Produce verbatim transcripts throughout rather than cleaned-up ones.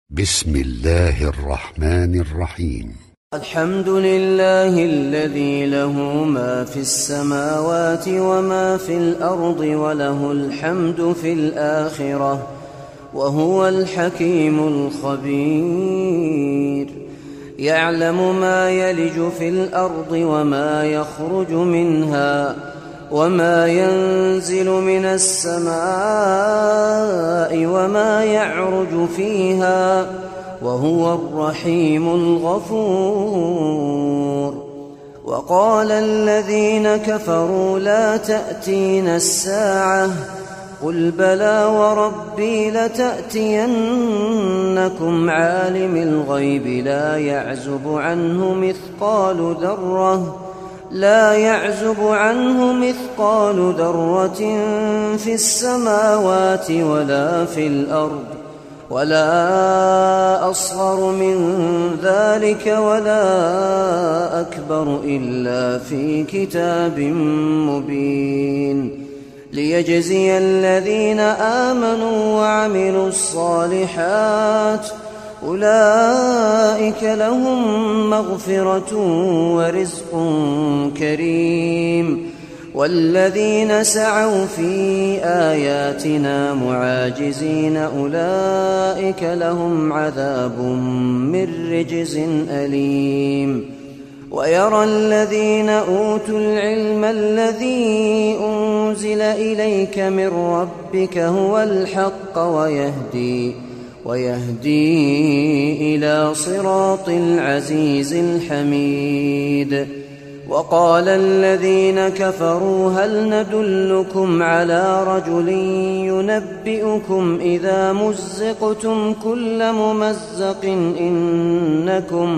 بسم الله الرحمن الرحيم. الحمد لله الذي له ما في السماوات وما في الأرض وله الحمد في الآخرة وهو الحكيم الخبير. يعلم ما يلج في الأرض وما يخرج منها وما ينزل من السماء وما يعرج فيها وهو الرحيم الغفور. وقال الذين كفروا لا تأتينا الساعة قل بلى وربي لتأتينكم عالم الغيب لا يعزب عنه مثقال ذرة لا يعزب عنه مثقال ذرة في السماوات ولا في الأرض ولا أصغر من ذلك ولا أكبر إلا في كتاب مبين ليجزي الذين آمنوا وعملوا الصالحات أولئك لهم مغفرة ورزق كريم. والذين سعوا في آياتنا معاجزين أولئك لهم عذاب من رجز أليم. ويرى الذين أوتوا العلم الذي أنزل إليك من ربك هو الحق ويهدي ويهدي إلى صراط العزيز الحميد. وقال الذين كفروا هل ندلكم على رجل ينبئكم إذا مزقتم كل ممزق إنكم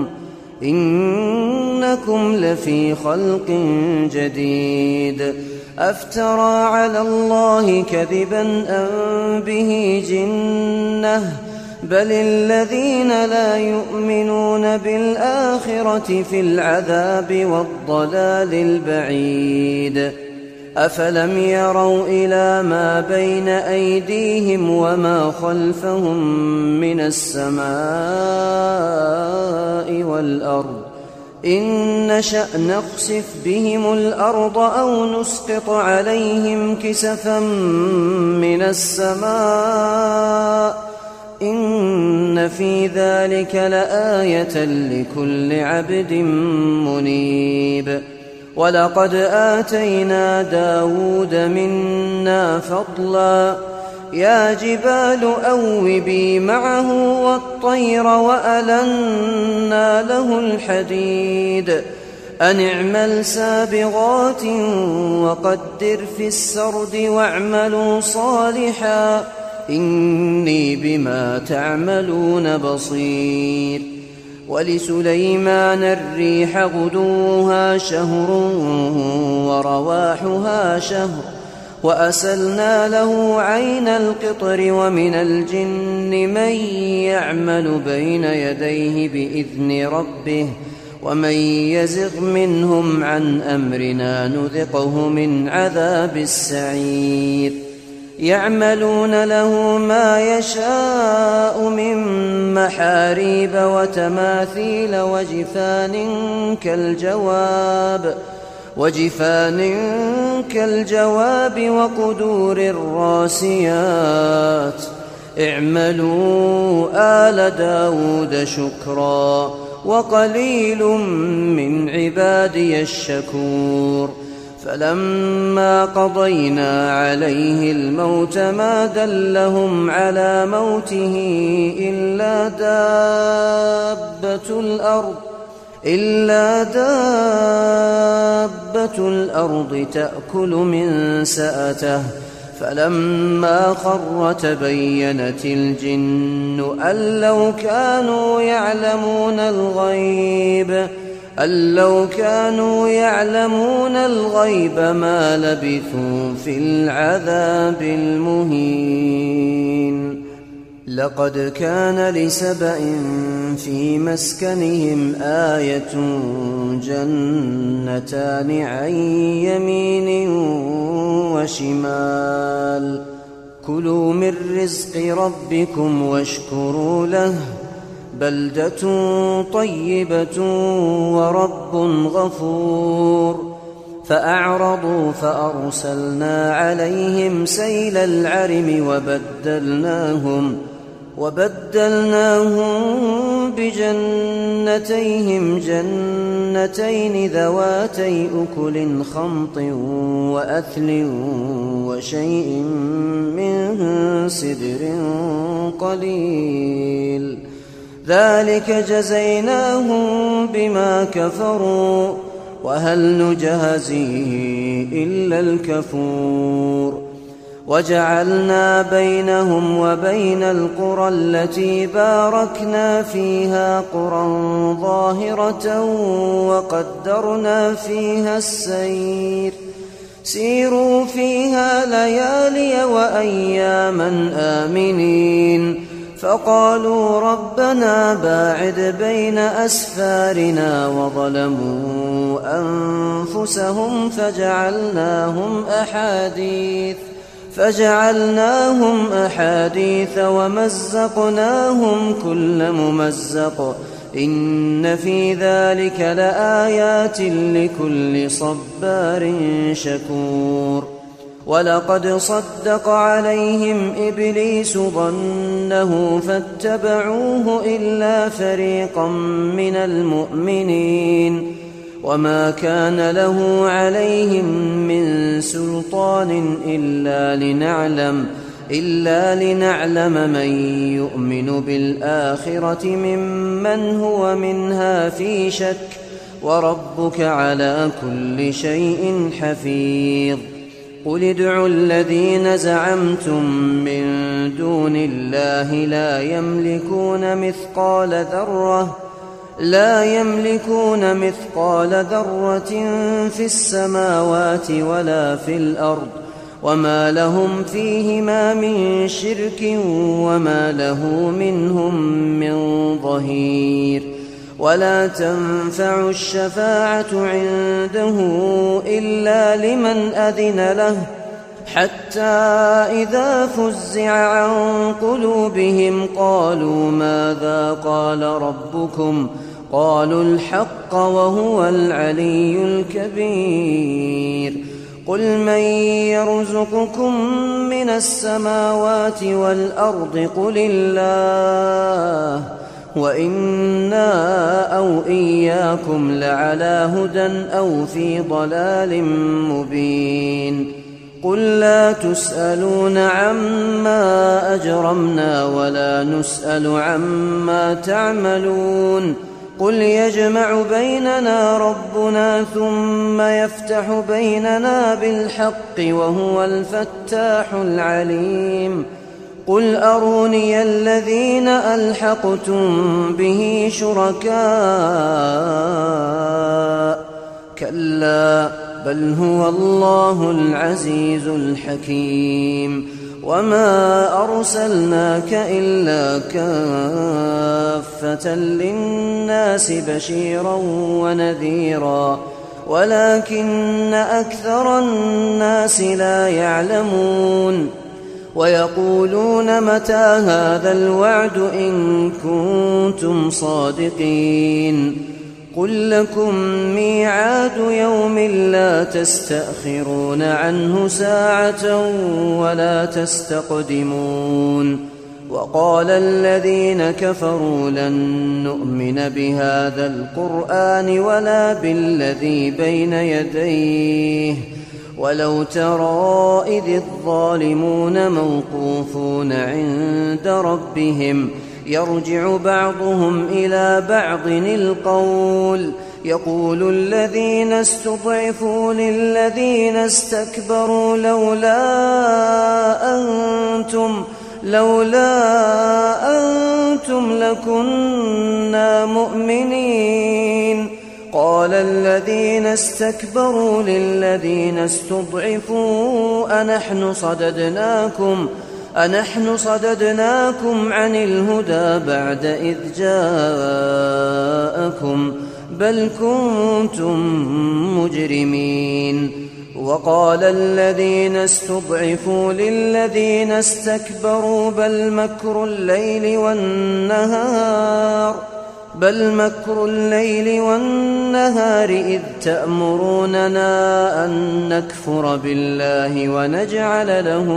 إنكم لفي خلق جديد أفترى على الله كذبا أم به جنة بل الذين لا يؤمنون بالآخرة في العذاب والضلال البعيد. أفلم يروا إلى ما بين أيديهم وما خلفهم من السماء والأرض إن نشأ نخسف بهم الأرض أو نسقط عليهم كسفا من السماء إن في ذلك لآية لكل عبد منيب. ولقد آتينا داود منا فضلا يا جبال أوبي معه والطير وألنا له الحديد أن اعمل سابغات وقدر في السرد واعملوا صالحا إني بما تعملون بصير. ولسليمان الريح غدوها شهر ورواحها شهر وأسلنا له عين القطر ومن الجن من يعمل بين يديه بإذن ربه ومن يزغ منهم عن أمرنا نذقه من عذاب السعير. يعملون له ما يشاء من محاريب وتماثيل وجفان كالجواب وجفان كالجواب وقدور الراسيات اعملوا آل داود شكرا وقليل من عبادي الشكور. فلما قضينا عليه الموت ما دلهم على موته إلا دابة الأرض إلا دابة الأرض تأكل من سأته فلما خر تبينت الجن أن لو كانوا يعلمون الغيب أن لو كانوا يعلمون الغيب ما لبثوا في العذاب المهين. لقد كان لسبأ في مسكنهم آية جنتان عن يمين وشمال كلوا من رزق ربكم واشكروا له بلدة طيبة ورب غفور فأعرضوا فأرسلنا عليهم سيل العرم وبدلناهم وبدلناهم بجنتيهم جنتين ذواتي أكل خمط وأثل وشيء من سدر قليل ذلك جزيناهم بما كفروا وهل نجازي إلا الكفور وجعلنا بينهم وبين القرى التي باركنا فيها قرى ظاهرة وقدرنا فيها السير سيروا فيها ليالي وأياما آمنين فقالوا ربنا باعد بين أسفارنا وظلموا أنفسهم فجعلناهم أحاديث فجعلناهم أحاديث ومزقناهم كل ممزق إن في ذلك لآيات لكل صبار شكور ولقد صدق عليهم إبليس ظنه فاتبعوه إلا فريقا من المؤمنين وما كان له عليهم من سلطان إلا لنعلم إلا لنعلم من يؤمن بالآخرة ممن هو منها في شك وربك على كل شيء حفيظ قل ادعوا الذين زعمتم من دون الله لا يملكون مثقال ذرة لا يملكون مثقال ذرة في السماوات ولا في الأرض وما لهم فيهما من شرك وما له منهم من ظهير ولا تنفع الشفاعة عنده إلا لمن أذن له حتى إذا فزع عن قلوبهم قالوا ماذا قال ربكم قالوا الحق وهو العلي الكبير قل من يرزقكم من السماوات والأرض قل الله وإنا أو إياكم لعلى هدى أو في ضلال مبين قل لا تسألون عما أجرمنا ولا نسأل عما تعملون قل يجمع بيننا ربنا ثم يفتح بيننا بالحق وهو الفتاح العليم قل أروني الذين ألحقتم به شركاء كلا بل هو الله العزيز الحكيم وما أرسلناك إلا كافة للناس بشيرا ونذيرا ولكن أكثر الناس لا يعلمون ويقولون متى هذا الوعد إن كنتم صادقين قل لكم ميعاد يوم لا تستأخرون عنه ساعة ولا تستقدمون وقال الذين كفروا لن نؤمن بهذا القرآن ولا بالذي بين يديه ولو ترى إذ الظالمون موقوفون عند ربهم يرجع بعضهم إلى بعض القول يقول الذين استضعفوا للذين استكبروا لولا أنتم لولا أنتم لكنا مؤمنين قال الذين استكبروا للذين استضعفوا أنحن صددناكم أنحن صددناكم عن الهدى بعد إذ جاءكم بل كنتم مجرمين وقال الذين استضعفوا للذين استكبروا بل مكر الليل والنهار بل مكر الليل والنهار إذ تأمروننا أن نكفر بالله ونجعل له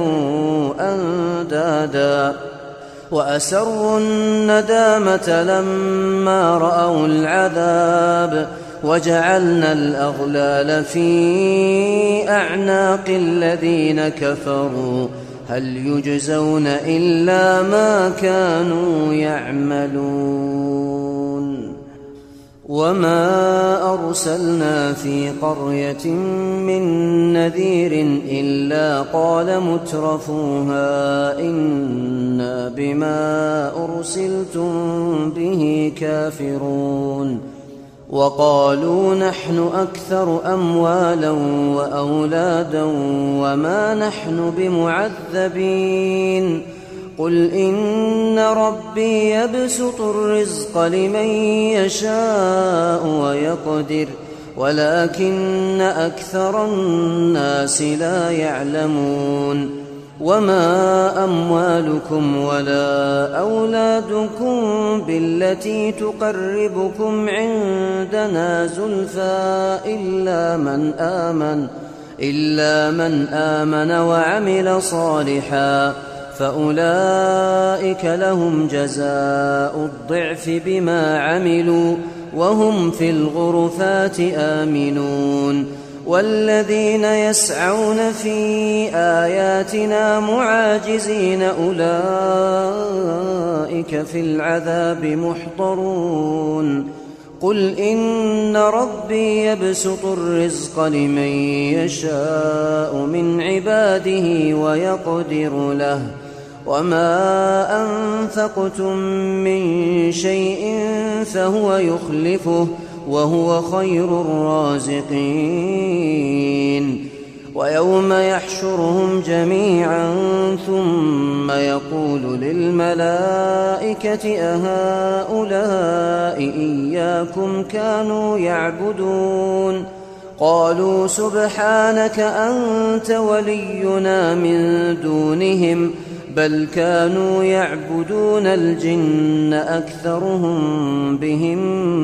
أندادا وأسروا الندامة لما رأوا العذاب وجعلنا الأغلال في أعناق الذين كفروا هل يجزون إلا ما كانوا يعملون وما أرسلنا في قرية من نذير إلا قال مترفوها إنا بما أرسلتم به كافرون وقالوا نحن أكثر أموالا وأولادا وما نحن بمعذبين قل إن ربي يبسط الرزق لمن يشاء ويقدر ولكن أكثر الناس لا يعلمون وما أموالكم ولا أولادكم بالتي تقربكم عندنا زلفى إلا من آمن إلا من آمن وعمل صالحا فأولئك لهم جزاء الضعف بما عملوا وهم في الغرفات آمنون والذين يسعون في آياتنا معاجزين أولئك في العذاب محضرون قل إن ربي يبسط الرزق لمن يشاء من عباده ويقدر له وما أنفقتم من شيء فهو يخلفه وهو خير الرازقين ويوم يحشرهم جميعا ثم يقول للملائكة أهؤلاء إياكم كانوا يعبدون قالوا سبحانك أنت ولينا من دونهم بل كانوا يعبدون الجن أكثرهم بهم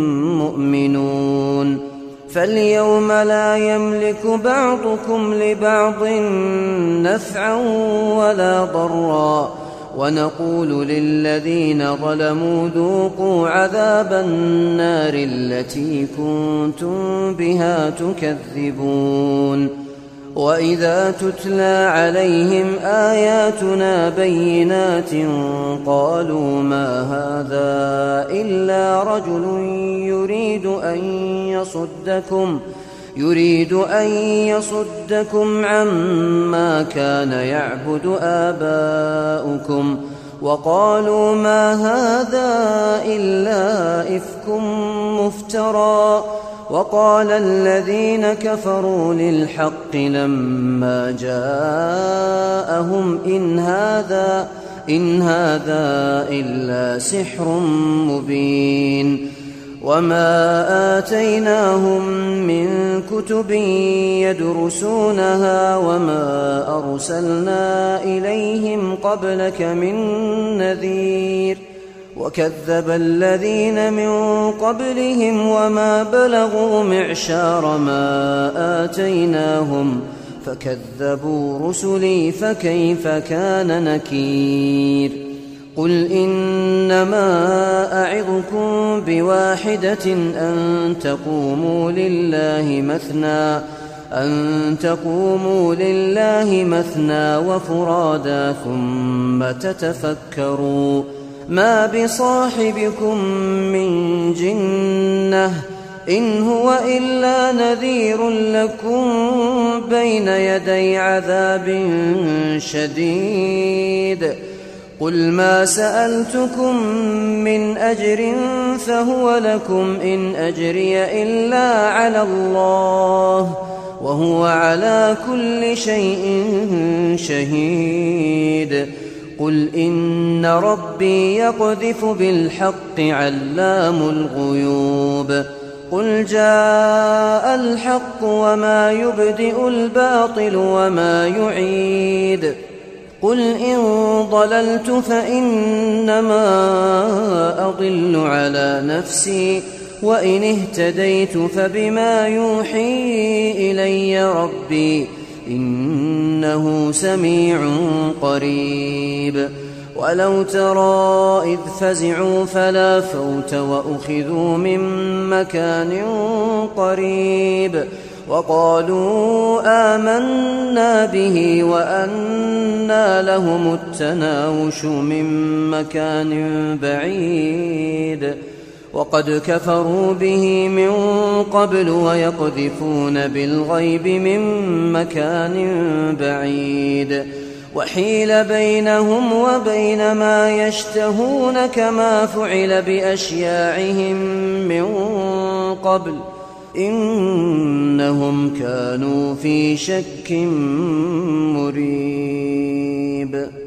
مؤمنون فاليوم لا يملك بعضكم لبعض نفعا ولا ضرا ونقول للذين ظلموا ذوقوا عذاب النار التي كنتم بها تكذبون وإذا تتلى عليهم آياتنا بينات قالوا ما هذا إلا رجل يريد أن يصدكم يريد أن يصدكم عما كان يعبد آباؤكم وقالوا ما هذا إلا إفك مفترى وقال الذين كفروا للحق لما جاءهم إن هذا إن هذا إلا سحر مبين وما آتيناهم من كتب يدرسونها وما أرسلنا إليهم قبلك من نذير وكذب الذين من قبلهم وما بلغوا معشار ما آتيناهم فكذبوا رسلي فكيف كان نكير قل إنما أعظكم بواحدة أن تقوموا لله مثنى أن تقوموا لله مثنى وفرادا ثم تتفكروا ما بصاحبكم من جنة إن هو إلا نذير لكم بين يدي عذاب شديد قل ما سألتكم من أجر فهو لكم إن أجري إلا على الله وهو على كل شيء شهيد قل إن ربي يقذف بالحق علام الغيوب قل جاء الحق وما يبدئ الباطل وما يعيد قل إن ضللت فإنما أضل على نفسي وإن اهتديت فبما يوحي إلي ربي إنه سميع قريب ولو ترى إذ فزعوا فلا فوت وأخذوا من مكان قريب وقالوا آمنا به وأنى لهم التناوش من مكان بعيد وقد كفروا به من قبل ويقذفون بالغيب من مكان بعيد وحيل بينهم وبين ما يشتهون كما فعل بأشياعهم من قبل إنهم كانوا في شك مريب.